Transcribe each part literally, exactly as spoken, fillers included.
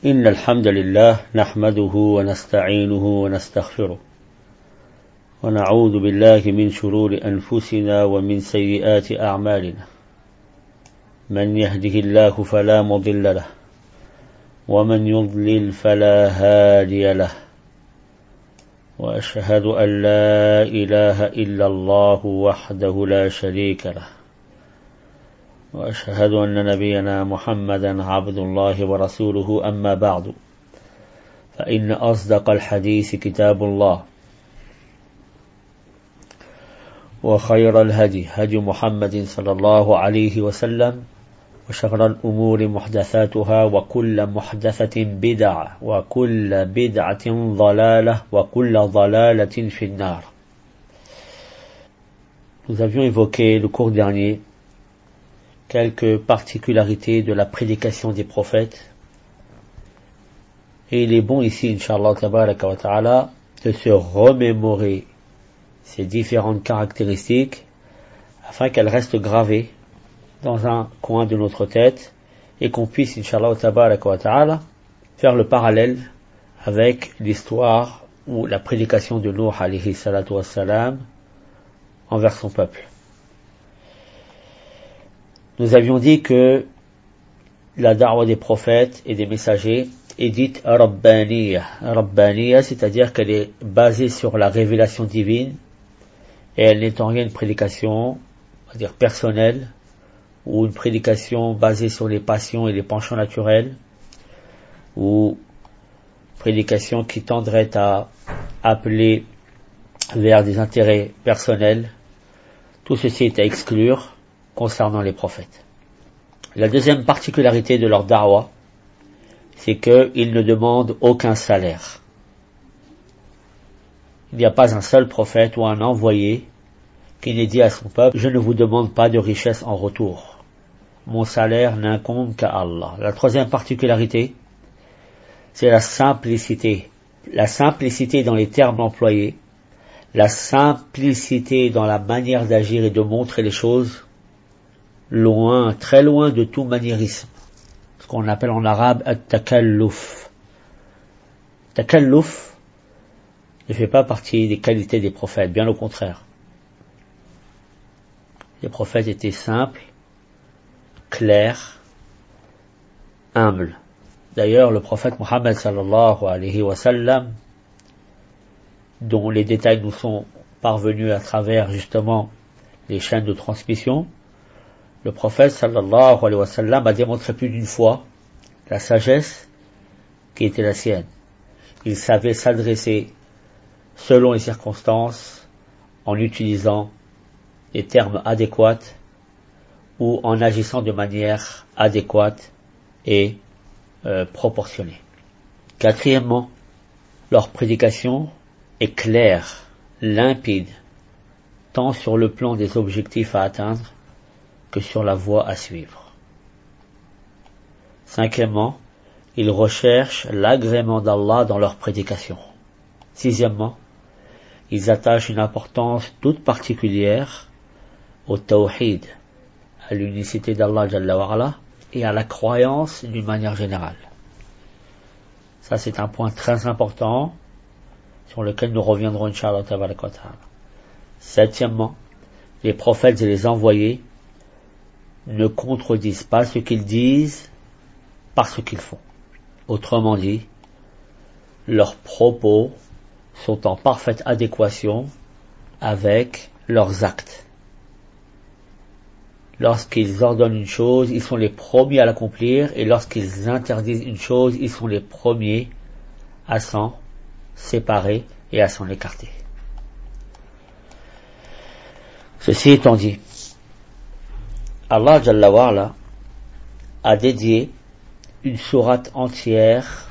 إن الحمد لله نحمده ونستعينه ونستغفره ونعوذ بالله من شرور أنفسنا ومن سيئات أعمالنا من يهده الله فلا مضل له ومن يضلل فلا هادي له وأشهد أن لا إله إلا الله وحده لا شريك له وأشهد أن نبينا محمدا عبد الله ورسوله أما بعد فإن أصدق الحديث كتاب الله وخير الهدي هدي محمد صلى الله عليه وسلم وشر الأمور محدثاتها وكل محدثة بدعة وكل بدعة ضلالة وكل ضلالة في النار. Nous avions évoqué le cours dernier quelques particularités de la prédication des prophètes et il est bon ici, Inch'Allah tabaraka wa ta'ala, de se remémorer ces différentes caractéristiques afin qu'elles restent gravées dans un coin de notre tête et qu'on puisse, Inch'Allah tabaraka wa ta'ala, faire le parallèle avec l'histoire ou la prédication de Nuh alayhi salatu wassalam envers son peuple. Nous avions dit que la da'wa des prophètes et des messagers est dite Rabbaniya. Rabbaniya, c'est-à-dire qu'elle est basée sur la révélation divine et elle n'est en rien une prédication, on va dire personnelle, ou une prédication basée sur les passions et les penchants naturels, ou prédication qui tendrait à appeler vers des intérêts personnels. Tout ceci est à exclure concernant les prophètes. La deuxième particularité de leur da'wa, c'est qu'ils ne demandent aucun salaire. Il n'y a pas un seul prophète ou un envoyé qui n'ait dit à son peuple « Je ne vous demande pas de richesse en retour. Mon salaire n'incombe qu'à Allah. » La troisième particularité, c'est la simplicité. La simplicité dans les termes employés, la simplicité dans la manière d'agir et de montrer les choses, loin, très loin de tout maniérisme. Ce qu'on appelle en arabe at-takalluf. Takalluf ne fait pas partie des qualités des prophètes, bien au contraire. Les prophètes étaient simples, clairs, humbles. D'ailleurs, le prophète Mohammed sallallahu alayhi wa sallam, dont les détails nous sont parvenus à travers justement les chaînes de transmission, le prophète sallallahu alayhi wa sallam a démontré plus d'une fois la sagesse qui était la sienne. Il savait s'adresser selon les circonstances en utilisant des termes adéquats ou en agissant de manière adéquate et euh, proportionnée. Quatrièmement, leur prédication est claire, limpide, tant sur le plan des objectifs à atteindre que sur la voie à suivre. Cinquièmement, ils recherchent l'agrément d'Allah dans leur prédication. Sixièmement, ils attachent une importance toute particulière au tawhid, à l'unicité d'Allah Jalla wa Ala, et à la croyance d'une manière générale. Ça, c'est un point très important sur lequel nous reviendrons, Inch'Allah tabaraka wa ta'ala. Septièmement, les prophètes et les envoyés ne contredisent pas ce qu'ils disent par ce qu'ils font. Autrement dit, leurs propos sont en parfaite adéquation avec leurs actes. Lorsqu'ils ordonnent une chose, ils sont les premiers à l'accomplir, et lorsqu'ils interdisent une chose, ils sont les premiers à s'en séparer et à s'en écarter. Ceci étant dit, Allah Jalla wa Ala a dédié une sourate entière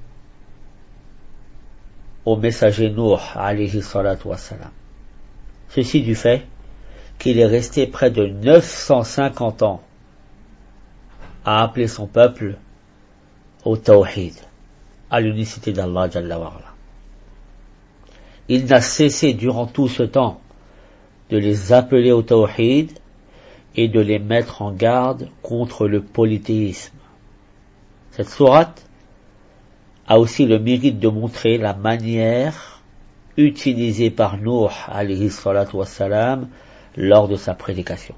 au messager Nuh alayhi salatu wassalam. Ceci du fait qu'il est resté près de neuf cent cinquante ans à appeler son peuple au tawhid, à l'unicité d'Allah Jalla wa Ala. Il n'a cessé durant tout ce temps de les appeler au tawhid et de les mettre en garde contre le polythéisme. Cette sourate a aussi le mérite de montrer la manière utilisée par Nuh alayhi salatu wassalam lors de sa prédication.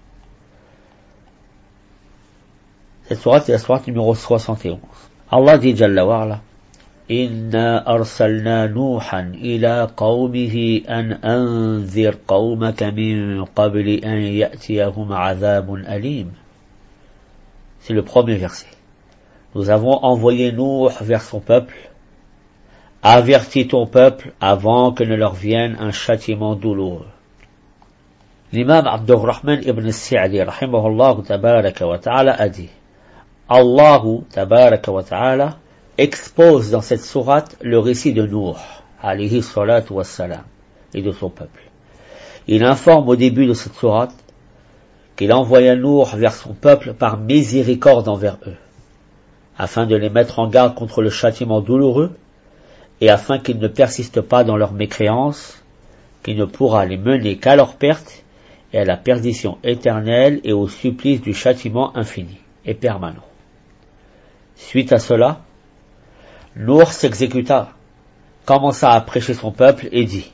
Cette sourate est la sourate numéro soixante et onze. Allah dit Jalla wa ala: Inna arsalna Nuhan ila qawmihi an anzir qawmaka min qabli an ya'tiyahum azabun alim. C'est le premier verset. Nous avons envoyé Nuh vers son peuple. Avertis ton peuple avant que ne leur vienne un châtiment douloureux. L'imam Abdurrahman ibn Sa'di rahimahullah tabaraka wa ta'ala a dit: Allah tabaraka wa ta'ala expose dans cette sourate le récit de Nuh alayhi salatu wassalam et de son peuple. Il informe au début de cette sourate qu'il envoya Nuh vers son peuple par miséricorde envers eux, afin de les mettre en garde contre le châtiment douloureux et afin qu'ils ne persistent pas dans leur mécréance, qui ne pourra les mener qu'à leur perte et à la perdition éternelle et au supplice du châtiment infini et permanent. Suite à cela, Nuh s'exécuta, commença à prêcher son peuple et dit: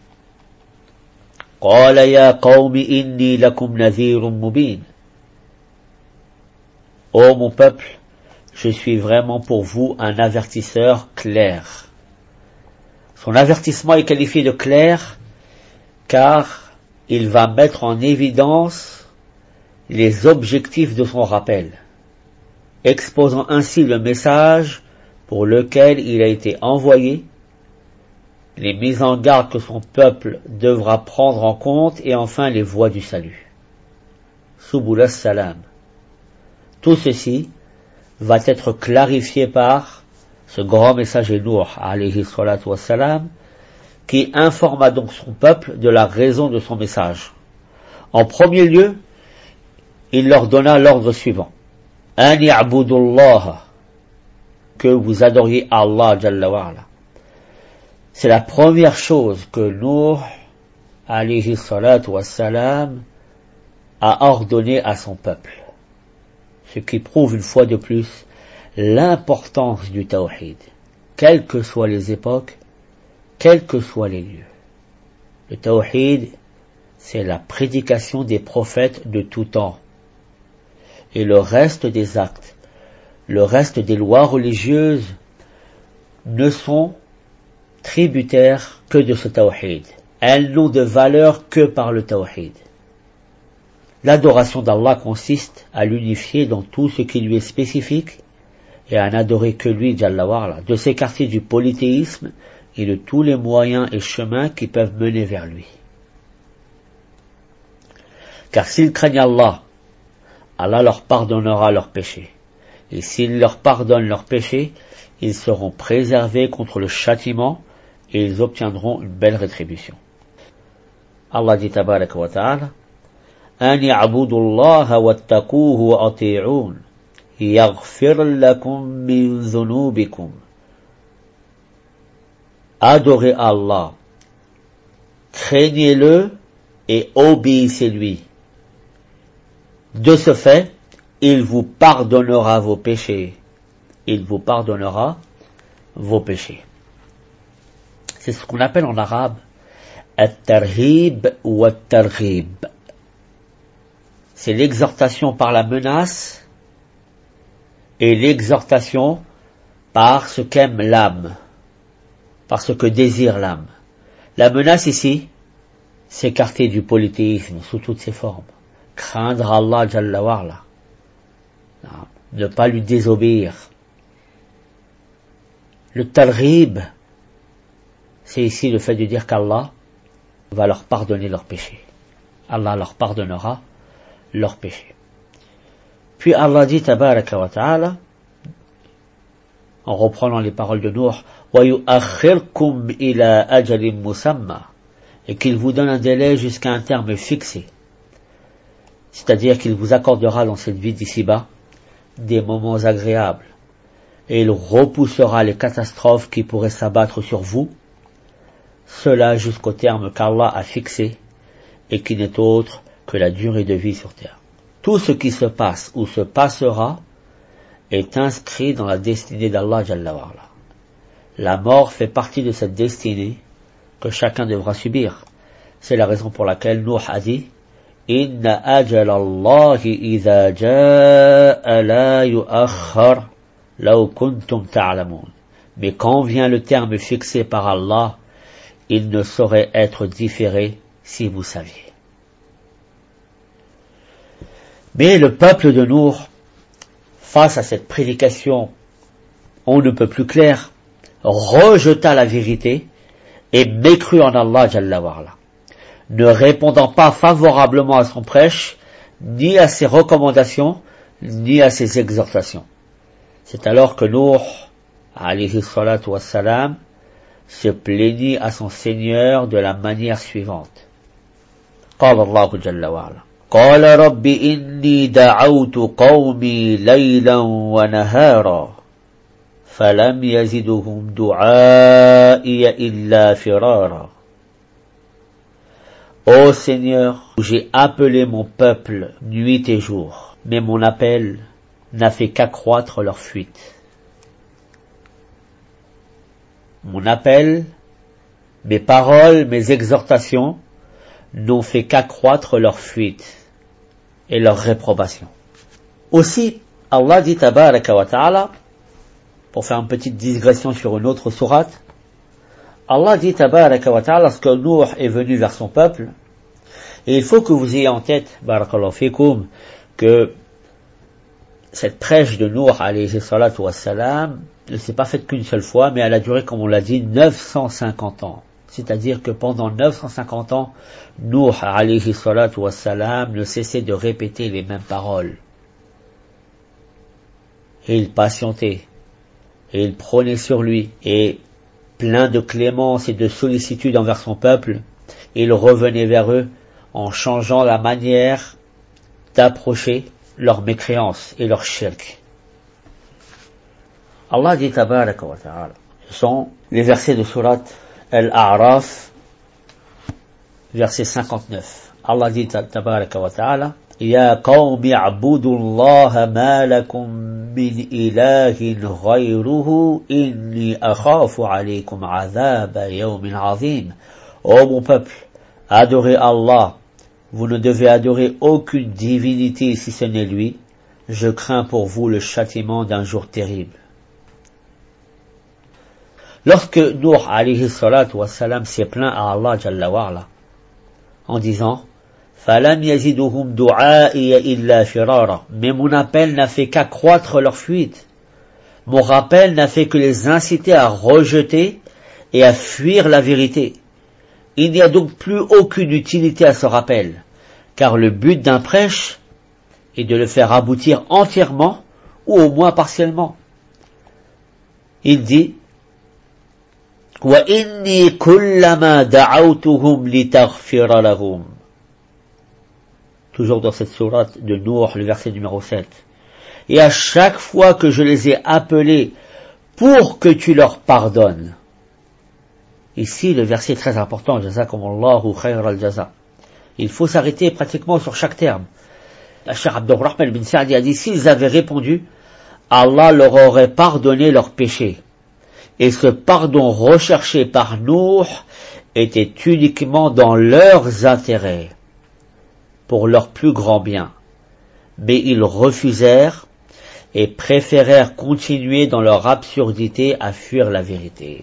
Qala ya qawmi inni lakum nadhirun mubin. Ô mon peuple, je suis vraiment pour vous un avertisseur clair. Son avertissement est qualifié de clair car il va mettre en évidence les objectifs de son rappel, exposant ainsi le message pour lequel il a été envoyé, les mises en garde que son peuple devra prendre en compte et enfin les voies du salut. Subul as-salam. Tout ceci va être clarifié par ce grand messager Nuh alayhi salatu wassalam qui informa donc son peuple de la raison de son message. En premier lieu, il leur donna l'ordre suivant: An ya'budullaha, que vous adoriez Allah Jalla wa ala. C'est la première chose que Nuh alayhi salatu wassalam a ordonné à son peuple, ce qui prouve une fois de plus l'importance du tawhid, quelles que soient les époques, quels que soient les lieux. Le tawhid, c'est la prédication des prophètes de tout temps. Et le reste des actes, le reste des lois religieuses ne sont tributaires que de ce tawhid. Elles n'ont de valeur que par le tawhid. L'adoration d'Allah consiste à l'unifier dans tout ce qui lui est spécifique et à n'adorer que lui, Jalla wa ala, de s'écarter du polythéisme et de tous les moyens et chemins qui peuvent mener vers lui. Car s'ils craignent Allah, Allah leur pardonnera leurs péchés. Et s'il leur pardonne leurs péchés, ils seront préservés contre le châtiment et ils obtiendront une belle rétribution. Allah dit tabaraka wa ta'ala: An ya'budullaha wattaquhu wa ati'un yaghfir lakum min dhunubikum. Adorez Allah, craignez-le et obéissez-lui. De ce fait, il vous pardonnera vos péchés. Il vous pardonnera vos péchés. C'est ce qu'on appelle en arabe at-tarhib ou at-targhib. C'est l'exhortation par la menace et l'exhortation par ce qu'aime l'âme, par ce que désire l'âme. La menace ici, s'écarter du polythéisme sous toutes ses formes, craindre Allah Jalla wa ala, ne pas lui désobéir. Le targhib, c'est ici le fait de dire qu'Allah va leur pardonner leurs péchés. Allah leur pardonnera leurs péchés. Puis Allah dit tabaraka wa ta'ala, en reprenant les paroles de Nuh, wa yu'akhirkum ila ajalin musamma, et qu'il vous donne un délai jusqu'à un terme fixé, c'est-à-dire qu'il vous accordera dans cette vie d'ici-bas des moments agréables, et il repoussera les catastrophes qui pourraient s'abattre sur vous, cela jusqu'au terme qu'Allah a fixé et qui n'est autre que la durée de vie sur terre. Tout ce qui se passe ou se passera est inscrit dans la destinée d'Allah Jalla wa ala. La mort fait partie de cette destinée que chacun devra subir. C'est la raison pour laquelle Nuh a dit Inna ajal Allahi idha ja'a la yu'akhkhar law kuntum ta'lamun. Mais quand vient le terme fixé par Allah, il ne saurait être différé si vous saviez. Mais le peuple de Nuh, face à cette prédication, on ne peut plus clair, rejeta la vérité et mécrut en Allah Jalla wa Ala, ne répondant pas favorablement à son prêche, ni à ses recommandations, ni à ses exhortations. C'est alors que Nuh, alayhi salatu wassalam, se plaignit à son Seigneur de la manière suivante. قال الله جل وعلا قال رب إني دعوت قومي ليلا ونهارا فلم يزدهم دعائي إلا فرارا. Ô Seigneur, j'ai appelé mon peuple nuit et jour, mais mon appel n'a fait qu'accroître leur fuite. Mon appel, mes paroles, mes exhortations n'ont fait qu'accroître leur fuite et leur réprobation. Aussi, Allah dit tabaraka wa ta'ala, pour faire une petite digression sur une autre sourate, Allah dit tabaraka wa ta'ala, lorsque Nuh est venu vers son peuple, et il faut que vous ayez en tête, barakallahu fikum, que cette prêche de Nuh alayhi salatu wassalam ne s'est pas faite qu'une seule fois, mais elle a duré, comme on l'a dit, neuf cent cinquante ans. C'est-à-dire que pendant neuf cent cinquante ans, Nuh alayhi salatu wassalam ne cessait de répéter les mêmes paroles. Et il patientait, et il prônait sur lui, et plein de clémence et de sollicitude envers son peuple, il revenait vers eux en changeant la manière d'approcher leur mécréance et leur shirk. Allah dit tabaraka wa ta'ala, ce sont les versets de sourate Al-A'raf, verset cinquante-neuf. Allah dit tabaraka wa ta'ala, Ya qawmi a'budu Allah ma lakum min ilahin ghayruhu inni akhafu alaykum azaba yawmin azim. Ô mon peuple, adorez Allah, vous ne devez adorer aucune divinité si ce n'est lui, je crains pour vous le châtiment d'un jour terrible. Lorsque Nuh alayhi salatu wassalam s'est plaint à Allah Jalla wa Ala, en disant Falam yaziduhum du'a'iya illa firara, mais mon appel n'a fait qu'accroître leur fuite. Mon rappel n'a fait que les inciter à rejeter et à fuir la vérité. Il n'y a donc plus aucune utilité à ce rappel, car le but d'un prêche est de le faire aboutir entièrement ou au moins partiellement. Il dit Wa inni kullama da'awtuhum litaghfira lahum. Toujours dans cette sourate de Nuh, le verset numéro sept. Et à chaque fois que je les ai appelés pour que tu leur pardonnes. Ici, le verset est très important, Jazakumullahu khayr al-jaza. Il faut s'arrêter pratiquement sur chaque terme. Le Cheikh Abdurrahman bin Sa'di a dit, s'ils avaient répondu, Allah leur aurait pardonné leurs péchés. Et ce pardon recherché par Nuh était uniquement dans leurs intérêts, pour leur plus grand bien. Mais ils refusèrent et préférèrent continuer dans leur absurdité à fuir la vérité.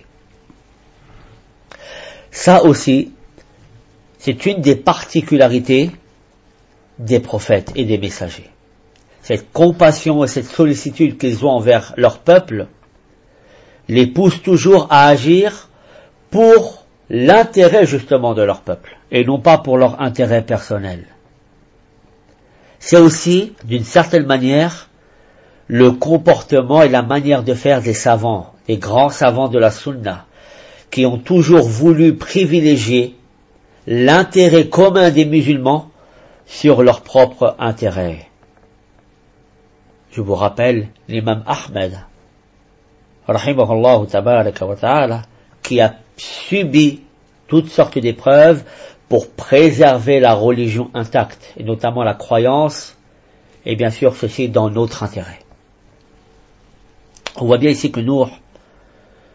Ça aussi, c'est une des particularités des prophètes et des messagers. Cette compassion et cette sollicitude qu'ils ont envers leur peuple les pousse toujours à agir pour l'intérêt justement de leur peuple et non pas pour leur intérêt personnel. C'est aussi, d'une certaine manière, le comportement et la manière de faire des savants, des grands savants de la Sunna, qui ont toujours voulu privilégier l'intérêt commun des musulmans sur leur propre intérêt. Je vous rappelle l'imam Ahmed, rahimahullah tabaraka wa ta'ala, qui a subi toutes sortes d'épreuves pour préserver la religion intacte, et notamment la croyance, et bien sûr ceci dans notre intérêt. On voit bien ici que Nuh,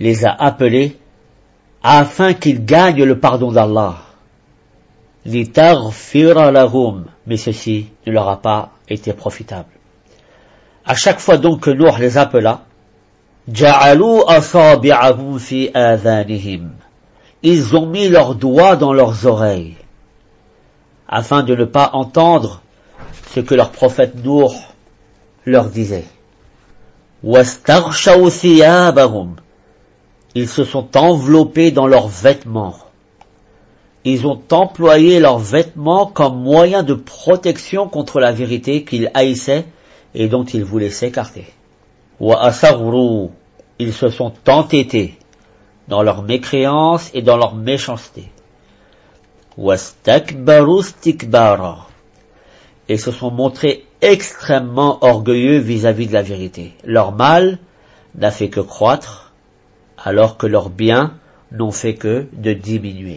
les a appelés afin qu'ils gagnent le pardon d'Allah. Litaghfira lahum, mais ceci ne leur a pas été profitable. À chaque fois donc que Nuh les appela, ja'alu asabi'ahum fi adhanihim, ils ont mis leurs doigts dans leurs oreilles, afin de ne pas entendre ce que leur prophète Nuh leur disait. Wastaghshaw thiyabahum, ils se sont enveloppés dans leurs vêtements. Ils ont employé leurs vêtements comme moyen de protection contre la vérité qu'ils haïssaient et dont ils voulaient s'écarter. Wa asarru, ils se sont entêtés dans leur mécréance et dans leur méchanceté. Wastakbaru istikbara, et se sont montrés extrêmement orgueilleux vis-à-vis de la vérité. Leur mal n'a fait que croître, alors que leurs biens n'ont fait que de diminuer.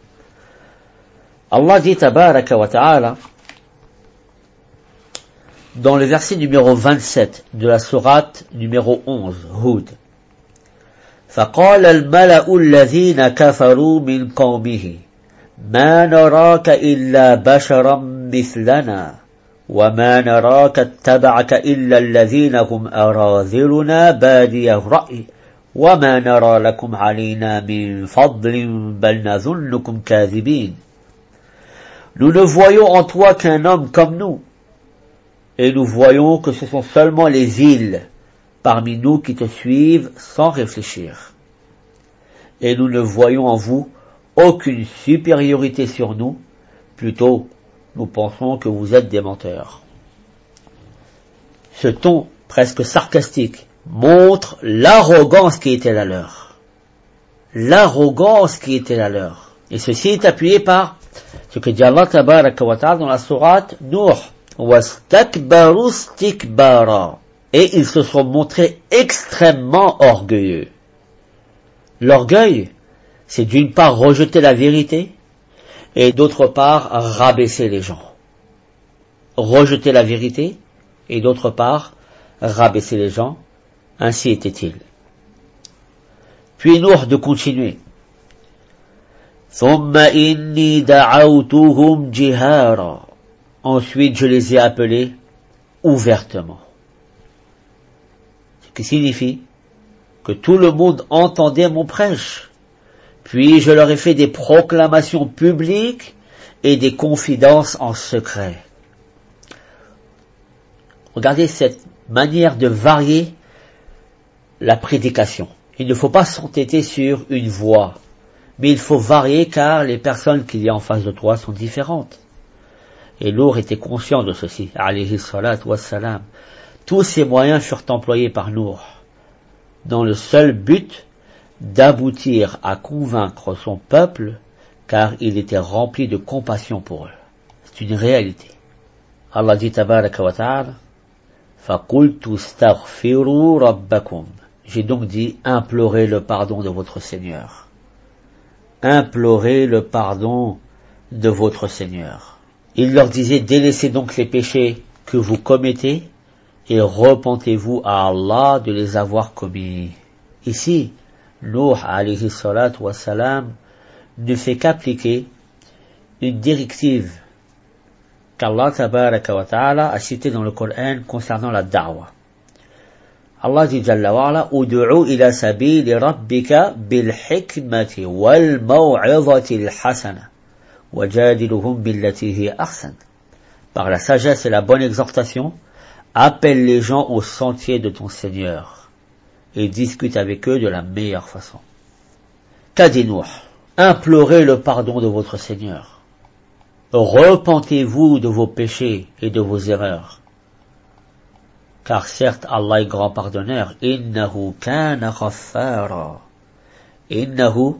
Allah dit tabaraka wa ta'ala dans le verset numéro vingt-sept de la sourate numéro onze, Hud. فَقَالَ الْمَلَأُ الَّذِينَ كَفَرُوا مِنْ قَوْمِهِ مَا نَرَاكَ إِلَّا بَشَرًا مِثْلَنَا وَمَا نَرَاكَ اتَّبَعَكَ إِلَّا الَّذِينَ هُمْ أَرَاذِلُنَا بَادِيَ الرَّأْيِ وَمَا نَرَى لَكُمْ عَلَيْنَا مِنْ فَضْلٍ بَلْ نَظُنُّكُمْ كَاذِبِينَ. Nous ne voyons en toi qu'un homme comme nous, et nous voyons que ce sont seulement les villes parmi nous qui te suivent sans réfléchir. Et nous ne voyons en vous aucune supériorité sur nous, plutôt nous pensons que vous êtes des menteurs. Ce ton presque sarcastique montre l'arrogance qui était la leur. L'arrogance qui était la leur. Et ceci est appuyé par ce que dit Allah tabaraka wa ta'ala dans la sourate Nuh. Wastakbaru istikbara. Et ils se sont montrés extrêmement orgueilleux. L'orgueil, c'est d'une part rejeter la vérité, et d'autre part rabaisser les gens. Rejeter la vérité, et d'autre part rabaisser les gens, ainsi était-il. Puis Nuh de continuer. ثُمَّ إِنِّي دَعَوْتُهُمْ جِهَارًا. Ensuite je les ai appelés ouvertement. Ce qui signifie que tout le monde entendait mon prêche. Puis je leur ai fait des proclamations publiques et des confidences en secret. Regardez cette manière de varier la prédication. Il ne faut pas s'entêter sur une voie, mais il faut varier car les personnes qu'il y a en face de toi sont différentes. Et Nuh était conscient de ceci, alayhi salatu wassalam. Tous ces moyens furent employés par Nuh dans le seul but d'aboutir à convaincre son peuple, car il était rempli de compassion pour eux. C'est une réalité. Allah dit tabaraka wa ta'ala, فَقُلْتُ اسْتَغْفِرُوا رَبَّكُمْ. J'ai donc dit, implorez le pardon de votre Seigneur. Implorez le pardon de votre Seigneur. Il leur disait, délaissez donc les péchés que vous commettez et repentez-vous à Allah de les avoir commis. Ici, Nuh alayhi salatu wassalam ne fait qu'appliquer une directive qu'Allah tabaraka wa ta'ala a citée dans le Coran concernant la da'wa. Allah dit jalla wa ala, ud'u ila sabili rabbika bil hikmati wal maw'izati al hasana wajadiluhum billati hiya ahsan. Par la sagesse et la bonne exhortation, appelle les gens au sentier de ton Seigneur et discute avec eux de la meilleure façon. Qu'a dit Nuh? Implorez le pardon de votre Seigneur. Repentez-vous de vos péchés et de vos erreurs. Car certes, Allah est grand pardonneur. Innahu kana ghaffara. Innahu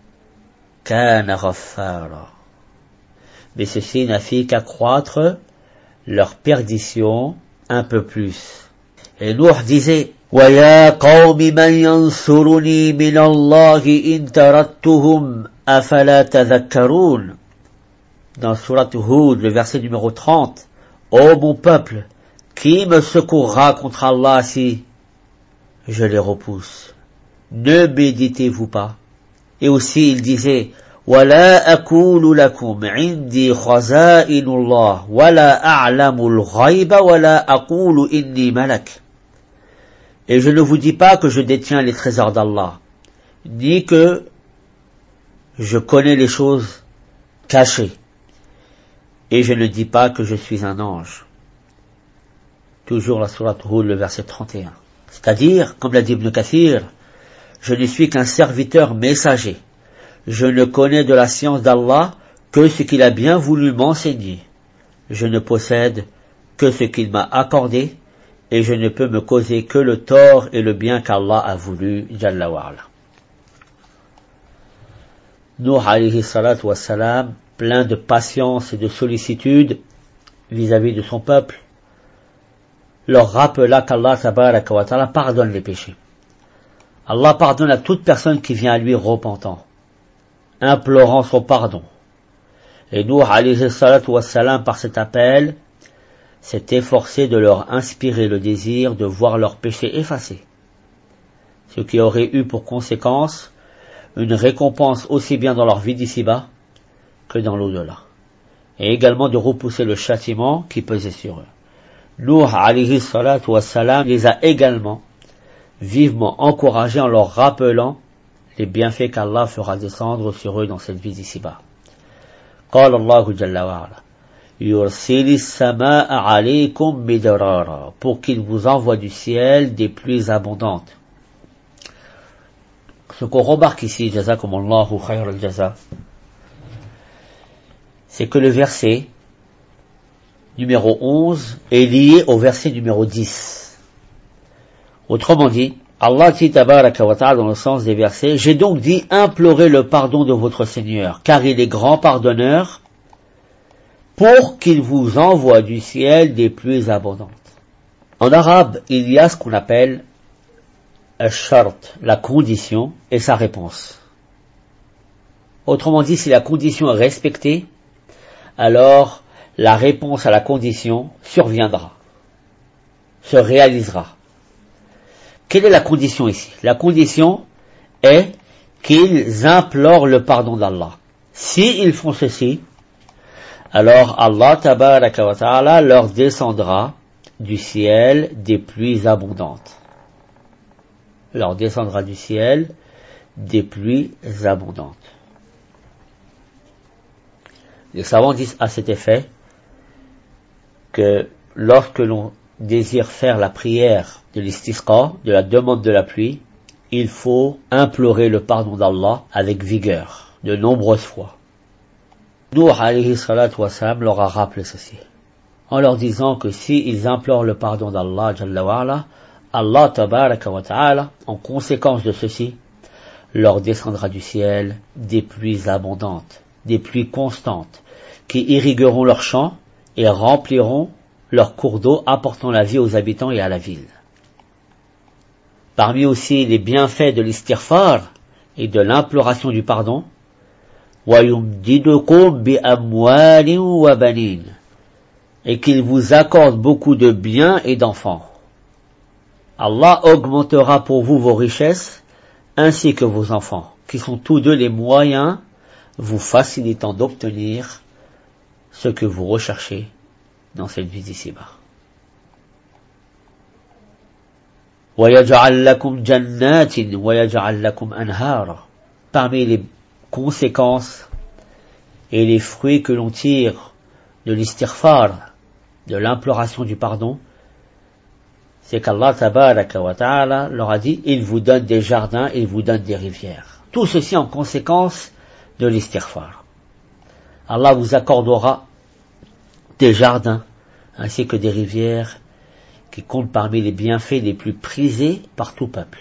kana ghaffara. Mais ceci n'a fait qu'accroître leur perdition un peu plus. Et Nuh disait, وَيَا قَوْمِ مَنْ يَنْصُرُنِي مِنَ اللَّهِ إِنْ تَرَدتُّهُمْ أَفَلَا تَذَكَّرُونَ. Dans Surat Hud, le verset numéro trente, ô mon peuple, qui me secourra contre Allah si je les repousse? ne méditez-vous pas? Et aussi il disait, وَلَا أَقُولُ لَكُمْ عِنْدِي خَزَائِنُ اللَّهِ وَلَا أَعْلَمُ الْغَيْبَ وَلَا أَقُولُ إِنِّي مَلَكٌ. Et je ne vous dis pas que je détiens les trésors d'Allah, ni que je connais les choses cachées, et je ne dis pas que je suis un ange. Toujours la sourate Hud, le verset trente et un. C'est-à-dire, comme l'a dit Ibn Kathir, je ne suis qu'un serviteur messager. Je ne connais de la science d'Allah que ce qu'il a bien voulu m'enseigner. Je ne possède que ce qu'il m'a accordé, et je ne peux me causer que le tort et le bien qu'Allah a voulu, Jalla wa ala. Nuh alayhi salatu wassalam, plein de patience et de sollicitude vis-à-vis de son peuple, leur rappela qu'Allah tabaraka wa ta'ala pardonne les péchés. Allah pardonne à toute personne qui vient à lui repentant, implorant son pardon. Et Nuh alayhi salatu wassalam, par cet appel, s'est efforcé de leur inspirer le désir de voir leurs péchés effacés, ce qui aurait eu pour conséquence une récompense aussi bien dans leur vie d'ici-bas que dans l'au-delà, et également de repousser le châtiment qui pesait sur eux. Nuh alayhi salatu wassalam les a également vivement encouragés en leur rappelant les bienfaits qu'Allah fera descendre sur eux dans cette vie d'ici-bas. قال الله جل وعلا يرسل السماء عليكم مدرارا, pour qu'il vous envoie du ciel des pluies abondantes. Ce qu'on remarque ici, jazakumullahu khayr al-jaza, c'est que le verset numéro onze est lié au verset numéro dix. Autrement dit, Allah dit tabaraka wa ta'ala dans le sens des versets, j'ai donc dit implorez le pardon de votre Seigneur, car il est grand pardonneur, pour qu'il vous envoie du ciel des pluies abondantes. En arabe, il y a ce qu'on appelle al-shart, la condition, et sa réponse. Autrement dit, si la condition est respectée, alors la réponse à la condition surviendra, se réalisera. Quelle est la condition ici? La condition est qu'ils implorent le pardon d'Allah. S'ils font ceci, alors Allah tabaraka wa ta'ala leur descendra du ciel des pluies abondantes. Leur descendra du ciel des pluies abondantes. Les savants disent à cet effet que lorsque l'on désire faire la prière de l'istisqa, de la demande de la pluie, il faut implorer le pardon d'Allah avec vigueur, de nombreuses fois. Nuh alayhi salatu wassalam leur a rappelé ceci, en leur disant que s'ils implorent le pardon d'Allah Jalla wa ala, Allah tabaraka wa ta'ala, en conséquence de ceci, leur descendra du ciel des pluies abondantes, des pluies constantes, qui irrigueront leurs champs et rempliront leurs cours d'eau, apportant la vie aux habitants et à la ville. Parmi aussi les bienfaits de l'istighfar et de l'imploration du pardon, وَيُمْدِدُكُمْ بِأَمْوَالٍ وَبَنِينَ, et qu'il vous accorde beaucoup de biens et d'enfants. Allah augmentera pour vous vos richesses ainsi que vos enfants, qui sont tous deux les moyens vous facilitant d'obtenir ce que vous recherchez dans cette vie d'ici-bas. وَيَجْعَلْ لَكُمْ جَنَّاتٍ وَيَجْعَلْ لَكُمْ أَنْهَارًا. Parmi les conséquences et les fruits que l'on tire de l'istighfar, de l'imploration du pardon, c'est qu'Allah tabaraka wa ta'ala leur a dit, il vous donne des jardins, il vous donne des rivières. Tout ceci en conséquence de l'istighfar. Allah vous accordera des jardins ainsi que des rivières qui comptent parmi les bienfaits les plus prisés par tout peuple.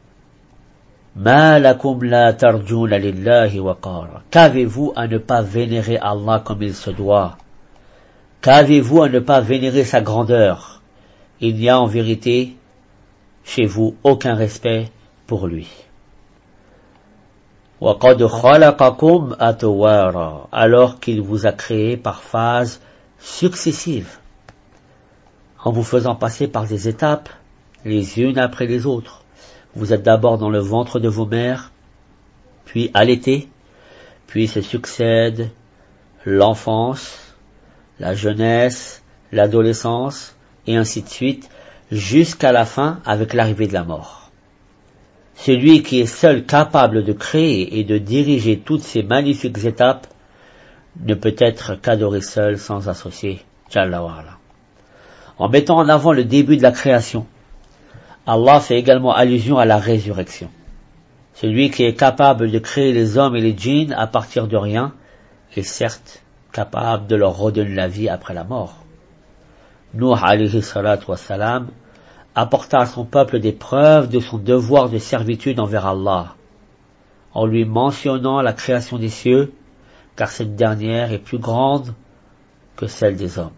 Ma lakum la tarjuna lillahi waqara. Qu'avez-vous à ne pas vénérer Allah comme il se doit? Qu'avez-vous à ne pas vénérer sa grandeur? Il n'y a en vérité chez vous aucun respect pour lui. وَقَدْ خَلَقَكُمْ أَطْوَارًا, alors qu'il vous a créé par phases successives, en vous faisant passer par des étapes, les unes après les autres. Vous êtes d'abord dans le ventre de vos mères, puis allaité, puis se succèdent l'enfance, la jeunesse, l'adolescence, et ainsi de suite, jusqu'à la fin avec l'arrivée de la mort. Celui qui est seul capable de créer et de diriger toutes ces magnifiques étapes ne peut être qu'adoré seul sans associé. Jalla wa ala. En mettant en avant le début de la création, Allah fait également allusion à la résurrection. Celui qui est capable de créer les hommes et les djinns à partir de rien est certes capable de leur redonner la vie après la mort. Nuh alayhi salatu wassalam apporta à son peuple des preuves de son devoir de servitude envers Allah, en lui mentionnant la création des cieux, car cette dernière est plus grande que celle des hommes.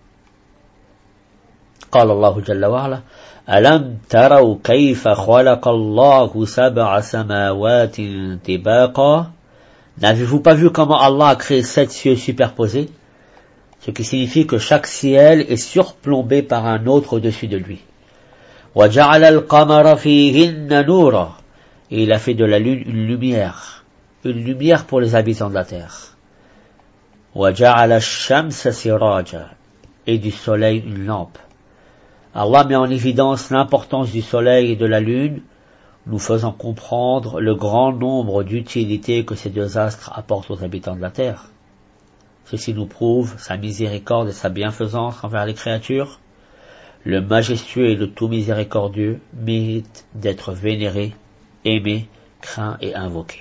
قال الله جل وعلا ألم تروا كيف خلق الله سبع سماوات طباقا. N'avez-vous pas vu comment Allah a créé sept cieux superposés, ce qui signifie que chaque ciel est surplombé par un autre au-dessus de lui. وجعل القمر فيهن نورا. Et il a fait de la lune une lumière, une lumière pour les habitants de la terre. وجعل الشمس سراجا. Et du soleil une lampe. Allah met en évidence l'importance du soleil et de la lune, nous faisant comprendre le grand nombre d'utilités que ces deux astres apportent aux habitants de la terre. Ceci nous prouve sa miséricorde et sa bienfaisance envers les créatures. Le majestueux et le tout miséricordieux mérite d'être vénéré, aimé, craint et invoqué.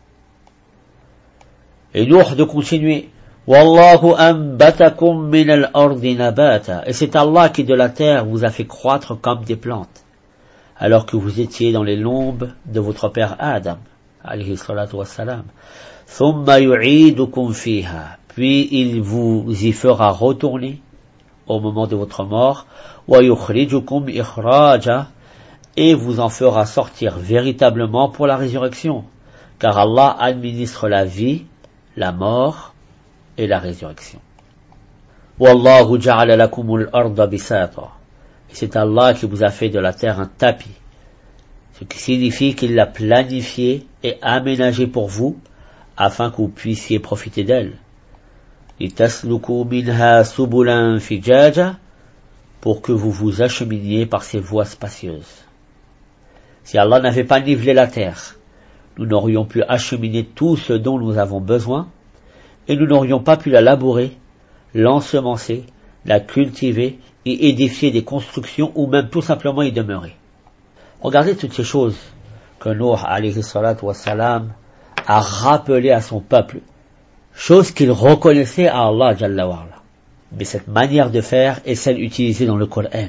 Et Nuh de continuer. Wallahu anbatakum min al-ardi nabata. Et c'est Allah qui de la terre vous a fait croître comme des plantes, alors que vous étiez dans les lombes de votre père Adam, alayhi salatu wassalam. Thumma yu'idukum fiha. Puis il vous y fera retourner au moment de votre mort. Wa yukhrijukum ikhraja. Et vous en fera sortir véritablement pour la résurrection, car Allah administre la vie, la mort et la résurrection. Wallahu ja'ala lakumul arda bisata. Et c'est Allah qui vous a fait de la terre un tapis, ce qui signifie qu'il l'a planifié et aménagé pour vous, afin que vous puissiez profiter d'elle. Litasluku minha subulan fijaja. Pour que vous vous acheminiez par ces voies spacieuses. Si Allah n'avait pas nivelé la terre, nous n'aurions pu acheminer tout ce dont nous avons besoin, et nous n'aurions pas pu la labourer, l'ensemencer, la cultiver et édifier des constructions ou même tout simplement y demeurer. Regardez toutes ces choses que Nuh alayhi salatu wassalam a rappelées à son peuple, choses qu'il reconnaissait à Allah jalla wa ala. Mais cette manière de faire est celle utilisée dans le Coran.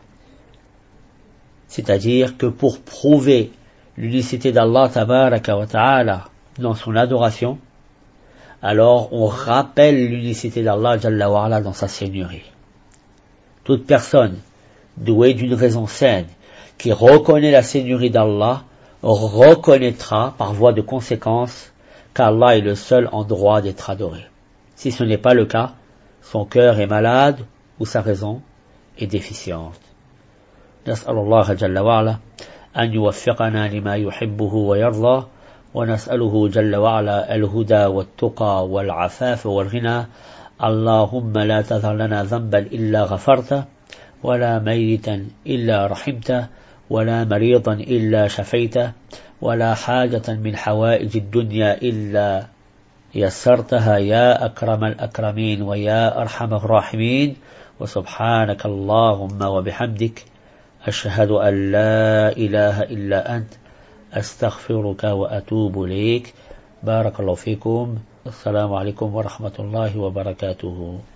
C'est-à-dire que pour prouver l'unicité d'Allah tabaraka wa ta'ala dans son adoration, alors on rappelle l'unicité d'Allah jalla wa ala dans sa seigneurie. Toute personne douée d'une raison saine qui reconnaît la seigneurie d'Allah reconnaîtra par voie de conséquence qu'Allah est le seul en droit d'être adoré. Si ce n'est pas le cas, son cœur est malade ou sa raison est déficiente. نسأل الله جل وعلا أن يوفقنا لما يحبه ويرضى ونسأله جل وعلا الهدى والتقى والعفاف والغنى. اللهم لا تذر لنا ذنبا إلا غفرته ولا ميتا إلا رحمته ولا مريضا إلا شفيته ولا حاجة من حوائج الدنيا إلا يسرتها يا أكرم الأكرمين ويا أرحم الراحمين. وسبحانك اللهم وبحمدك أشهد أن لا إله إلا أنت أستغفرك وأتوب إليك. بارك الله فيكم. السلام عليكم ورحمة الله وبركاته.